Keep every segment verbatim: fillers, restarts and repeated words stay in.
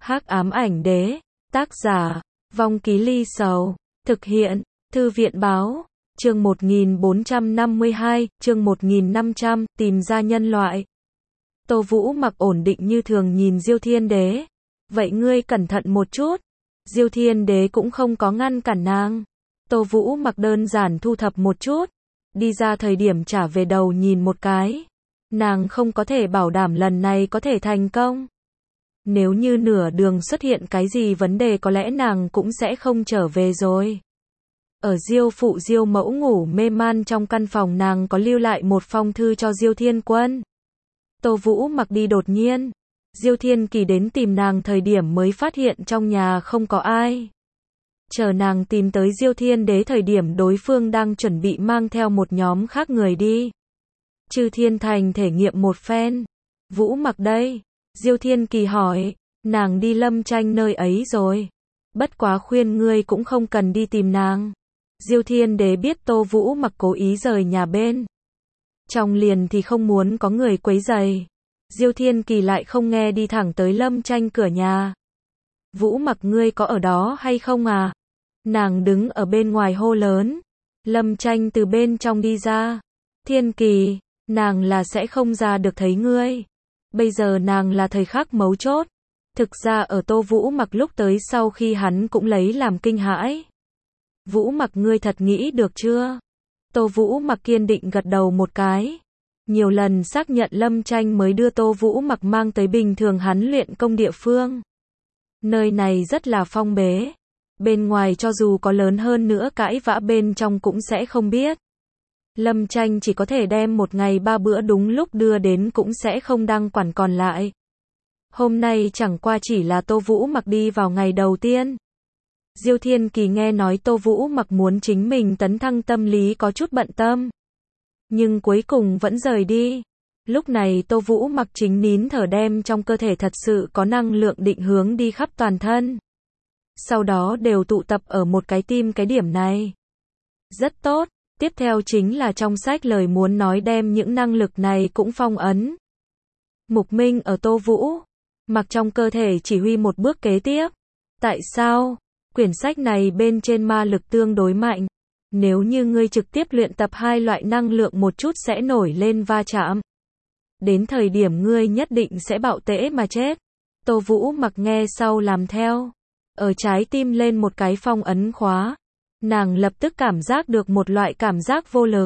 Hắc ám ảnh đế, tác giả, Vong Ký Ly Sầu, thực hiện, Thư viện báo, chương một nghìn bốn trăm năm mươi hai, chương một nghìn năm trăm, tìm ra nhân loại. Tô Vũ Mặc ổn định như thường nhìn Diêu Thiên Đế. Vậy ngươi cẩn thận một chút. Diêu Thiên Đế cũng không có ngăn cản nàng. Tô Vũ Mặc đơn giản thu thập một chút. Đi ra thời điểm trả về đầu nhìn một cái. Nàng không có thể bảo đảm lần này có thể thành công. Nếu như nửa đường xuất hiện cái gì vấn đề có lẽ nàng cũng sẽ không trở về rồi. Ở Diêu phụ Diêu mẫu ngủ mê man trong căn phòng, nàng có lưu lại một phong thư cho Diêu Thiên Quân. Tô Vũ Mặc đi đột nhiên. Diêu Thiên Kỳ đến tìm nàng thời điểm mới phát hiện trong nhà không có ai. Chờ nàng tìm tới Diêu Thiên Đế thời điểm đối phương đang chuẩn bị mang theo một nhóm khác người đi. Chư Thiên Thành thể nghiệm một phen. Vũ Mặc đây. Diêu Thiên Kỳ hỏi. Nàng đi Lâm Tranh nơi ấy rồi. Bất quá khuyên ngươi cũng không cần đi tìm nàng. Diêu Thiên Đế biết Tô Vũ Mặc cố ý rời nhà bên. Trong liền thì không muốn có người quấy rầy. Diêu Thiên Kỳ lại không nghe, đi thẳng tới Lâm Tranh cửa nhà. Vũ Mặc, ngươi có ở đó hay không à? Nàng đứng ở bên ngoài hô lớn. Lâm Tranh từ bên trong đi ra. Thiên Kỳ, nàng là sẽ không ra được thấy ngươi. Bây giờ nàng là thời khắc mấu chốt. Thực ra ở Tô Vũ Mặc lúc tới sau khi hắn cũng lấy làm kinh hãi. Vũ Mặc, ngươi thật nghĩ được chưa? Tô Vũ Mặc kiên định gật đầu một cái. Nhiều lần xác nhận Lâm Tranh mới đưa Tô Vũ Mặc mang tới bình thường hắn luyện công địa phương. Nơi này rất là phong bế. Bên ngoài cho dù có lớn hơn nữa cãi vã bên trong cũng sẽ không biết. Lâm Tranh chỉ có thể đem một ngày ba bữa đúng lúc đưa đến, cũng sẽ không đăng quản còn lại. Hôm nay chẳng qua chỉ là Tô Vũ Mặc đi vào ngày đầu tiên. Diêu Thiên Kỳ nghe nói Tô Vũ Mặc muốn chính mình tấn thăng, tâm lý có chút bận tâm. Nhưng cuối cùng vẫn rời đi. Lúc này Tô Vũ Mặc chính nín thở đem trong cơ thể thật sự có năng lượng định hướng đi khắp toàn thân. Sau đó đều tụ tập ở một cái tim cái điểm này. Rất tốt, tiếp theo chính là trong sách lời muốn nói đem những năng lực này cũng phong ấn. Mục Minh ở Tô Vũ Mặc trong cơ thể chỉ huy một bước kế tiếp. Tại sao? Quyển sách này bên trên ma lực tương đối mạnh. Nếu như ngươi trực tiếp luyện tập hai loại năng lượng một chút sẽ nổi lên va chạm. Đến thời điểm ngươi nhất định sẽ bạo tễ mà chết. Tô Vũ Mặc nghe sau làm theo. Ở trái tim lên một cái phong ấn khóa. Nàng lập tức cảm giác được một loại cảm giác vô lực.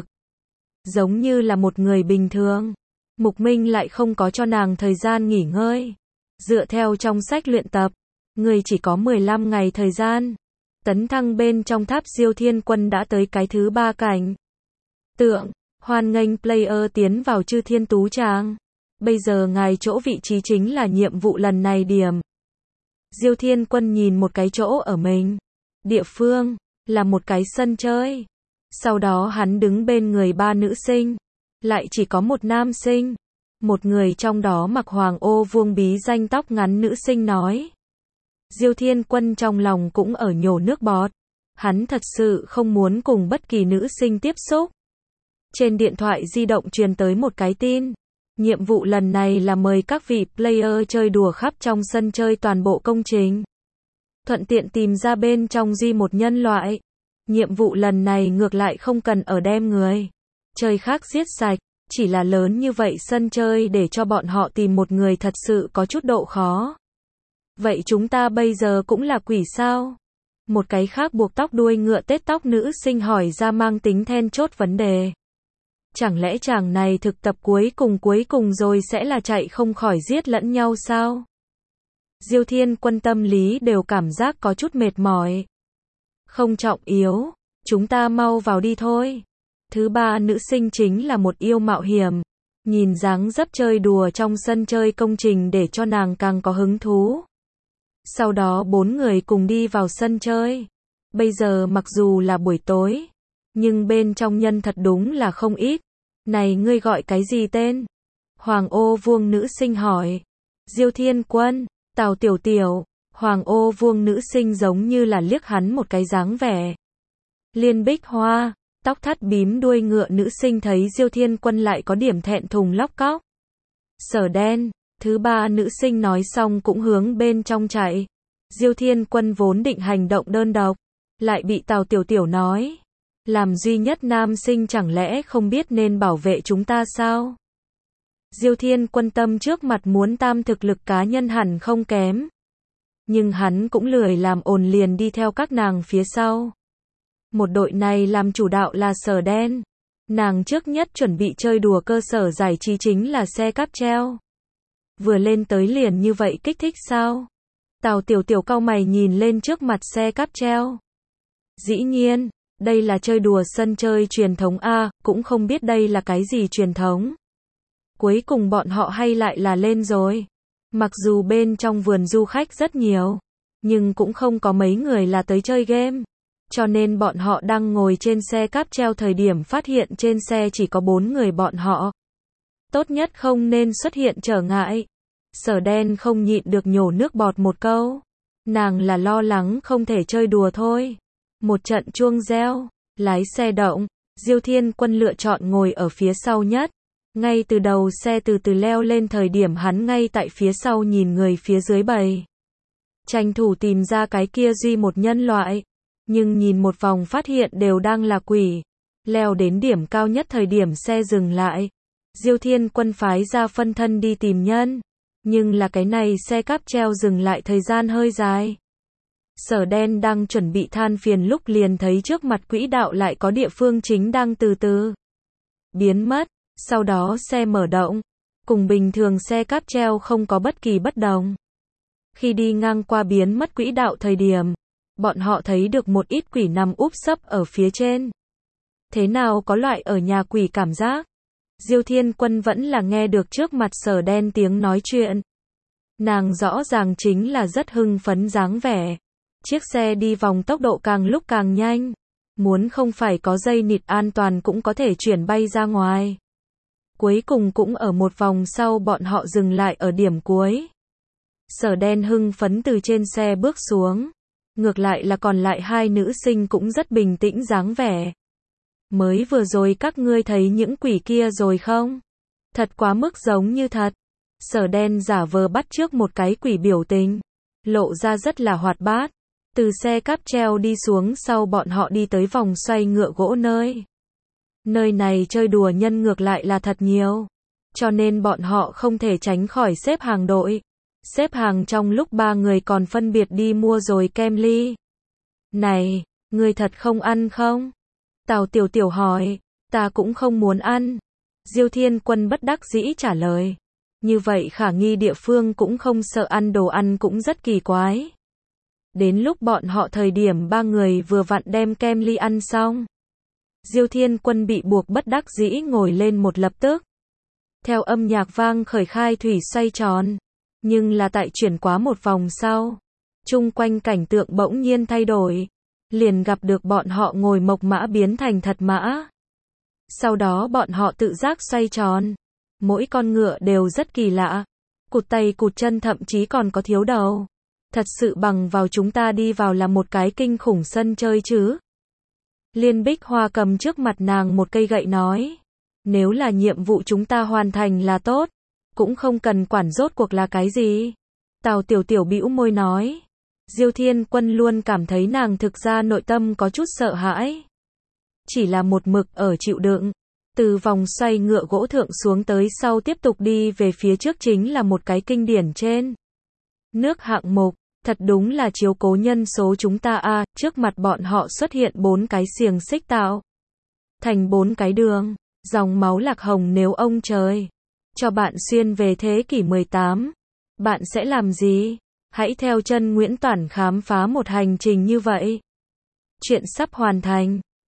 Giống như là một người bình thường. Mục Minh lại không có cho nàng thời gian nghỉ ngơi. Dựa theo trong sách luyện tập, ngươi chỉ có mười lăm ngày thời gian. Tấn thăng bên trong tháp Diêu Thiên Quân đã tới cái thứ ba cảnh. Tượng, hoan nghênh player tiến vào Chư Thiên Tú Tràng. Bây giờ ngài chỗ vị trí chính là nhiệm vụ lần này điểm. Diêu Thiên Quân nhìn một cái chỗ ở mình. Địa phương, là một cái sân chơi. Sau đó hắn đứng bên người ba nữ sinh. Lại chỉ có một nam sinh. Một người trong đó mặc hoàng ô vuông bí danh tóc ngắn nữ sinh nói. Diêu Thiên Quân trong lòng cũng ở nhổ nước bọt. Hắn thật sự không muốn cùng bất kỳ nữ sinh tiếp xúc. Trên điện thoại di động truyền tới một cái tin. Nhiệm vụ lần này là mời các vị player chơi đùa khắp trong sân chơi toàn bộ công trình. Thuận tiện tìm ra bên trong duy một nhân loại. Nhiệm vụ lần này ngược lại không cần ở đem người chơi khác giết sạch. Chỉ là lớn như vậy sân chơi để cho bọn họ tìm một người thật sự có chút độ khó. Vậy chúng ta bây giờ cũng là quỷ sao? Một cái khác buộc tóc đuôi ngựa tết tóc nữ sinh hỏi ra mang tính then chốt vấn đề. Chẳng lẽ chàng này thực tập cuối cùng cuối cùng rồi sẽ là chạy không khỏi giết lẫn nhau sao? Diêu Thiên Quân tâm lý đều cảm giác có chút mệt mỏi. Không trọng yếu, chúng ta mau vào đi thôi. Thứ ba nữ sinh chính là một yêu mạo hiểm. Nhìn dáng dấp chơi đùa trong sân chơi công trình để cho nàng càng có hứng thú. Sau đó bốn người cùng đi vào sân chơi. Bây giờ mặc dù là buổi tối, nhưng bên trong nhân thật đúng là không ít. Này, ngươi gọi cái gì tên? Hoàng ô vuông nữ sinh hỏi. Diêu Thiên Quân, Tào Tiểu Tiểu. Hoàng ô vuông nữ sinh giống như là liếc hắn một cái dáng vẻ. Liên Bích Hoa, tóc thắt bím đuôi ngựa nữ sinh thấy Diêu Thiên Quân lại có điểm thẹn thùng lóc cóc. Sở Đen, Thứ ba nữ sinh nói xong cũng hướng bên trong chạy. Diêu Thiên Quân vốn định hành động đơn độc, lại bị Tào Tiểu Tiểu nói. Làm duy nhất nam sinh chẳng lẽ không biết nên bảo vệ chúng ta sao? Diêu Thiên Quân tâm trước mặt muốn tam thực lực cá nhân hẳn không kém. Nhưng hắn cũng lười làm ồn liền đi theo các nàng phía sau. Một đội này làm chủ đạo là Sở Đen. Nàng trước nhất chuẩn bị chơi đùa cơ sở giải trí chính là xe cáp treo. Vừa lên tới liền như vậy kích thích sao? Tào Tiểu Tiểu cau mày nhìn lên trước mặt xe cáp treo. Dĩ nhiên, đây là chơi đùa sân chơi truyền thống A, cũng không biết đây là cái gì truyền thống. Cuối cùng bọn họ hay lại là lên rồi. Mặc dù bên trong vườn du khách rất nhiều, nhưng cũng không có mấy người là tới chơi game. Cho nên bọn họ đang ngồi trên xe cáp treo thời điểm phát hiện trên xe chỉ có bốn người bọn họ. Tốt nhất không nên xuất hiện trở ngại. Sở Đen không nhịn được nhổ nước bọt một câu. Nàng là lo lắng không thể chơi đùa thôi. Một trận chuông reo, lái xe động, Diêu Thiên Quân lựa chọn ngồi ở phía sau nhất. Ngay từ đầu xe từ từ leo lên thời điểm hắn ngay tại phía sau nhìn người phía dưới bầy. Tranh thủ tìm ra cái kia duy một nhân loại. Nhưng nhìn một vòng phát hiện đều đang là quỷ. Leo đến điểm cao nhất thời điểm xe dừng lại. Diêu Thiên Quân phái ra phân thân đi tìm nhân. Nhưng là cái này xe cáp treo dừng lại thời gian hơi dài. Sở Đen đang chuẩn bị than phiền lúc liền thấy trước mặt quỹ đạo lại có địa phương chính đang từ từ biến mất. Sau đó xe mở động. Cùng bình thường xe cáp treo không có bất kỳ bất đồng. Khi đi ngang qua biến mất quỹ đạo thời điểm, bọn họ thấy được một ít quỷ nằm úp sấp ở phía trên. Thế nào có loại ở nhà quỷ cảm giác? Diêu Thiên Quân vẫn là nghe được trước mặt Sở Đen tiếng nói chuyện. Nàng rõ ràng chính là rất hưng phấn dáng vẻ. Chiếc xe đi vòng tốc độ càng lúc càng nhanh. Muốn không phải có dây nịt an toàn cũng có thể chuyển bay ra ngoài. Cuối cùng cũng ở một vòng sau bọn họ dừng lại ở điểm cuối. Sở Đen hưng phấn từ trên xe bước xuống. Ngược lại là còn lại hai nữ sinh cũng rất bình tĩnh dáng vẻ. Mới vừa rồi các ngươi thấy những quỷ kia rồi không? Thật quá mức giống như thật. Sở Đen giả vờ bắt chước một cái quỷ biểu tình. Lộ ra rất là hoạt bát. Từ xe cáp treo đi xuống sau bọn họ đi tới vòng xoay ngựa gỗ nơi. Nơi này chơi đùa nhân ngược lại là thật nhiều. Cho nên bọn họ không thể tránh khỏi xếp hàng đội. Xếp hàng trong lúc ba người còn phân biệt đi mua rồi kem ly. Này, ngươi thật không ăn không? Tào Tiểu Tiểu hỏi. Ta cũng không muốn ăn. Diêu Thiên Quân bất đắc dĩ trả lời. Như vậy khả nghi địa phương cũng không sợ ăn đồ ăn cũng rất kỳ quái. Đến lúc bọn họ thời điểm ba người vừa vặn đem kem ly ăn xong. Diêu Thiên Quân bị buộc bất đắc dĩ ngồi lên một lập tức. Theo âm nhạc vang khởi khai thủy xoay tròn. Nhưng là tại chuyển quá một vòng sau. Chung quanh cảnh tượng bỗng nhiên thay đổi. Liền gặp được bọn họ ngồi mộc mã biến thành thật mã. Sau đó bọn họ tự giác xoay tròn. Mỗi con ngựa đều rất kỳ lạ. Cụt tay cụt chân thậm chí còn có thiếu đầu. Thật sự bằng vào chúng ta đi vào là một cái kinh khủng sân chơi chứ. Liên Bích Hoa cầm trước mặt nàng một cây gậy nói. Nếu là nhiệm vụ chúng ta hoàn thành là tốt. Cũng không cần quản rốt cuộc là cái gì. Tào Tiểu Tiểu bĩu môi nói. Diêu Thiên Quân luôn cảm thấy nàng thực ra nội tâm có chút sợ hãi. Chỉ là một mực ở chịu đựng. Từ vòng xoay ngựa gỗ thượng xuống tới sau tiếp tục đi về phía trước chính là một cái kinh điển trên. Nước hạng mục, thật đúng là chiếu cố nhân số chúng ta a. Trước mặt bọn họ xuất hiện bốn cái xiềng xích tạo thành bốn cái đường, dòng máu lạc hồng nếu ông trời cho bạn xuyên về thế kỷ mười tám, bạn sẽ làm gì? Hãy theo chân Nguyễn Toản khám phá một hành trình như vậy. Chuyện sắp hoàn thành.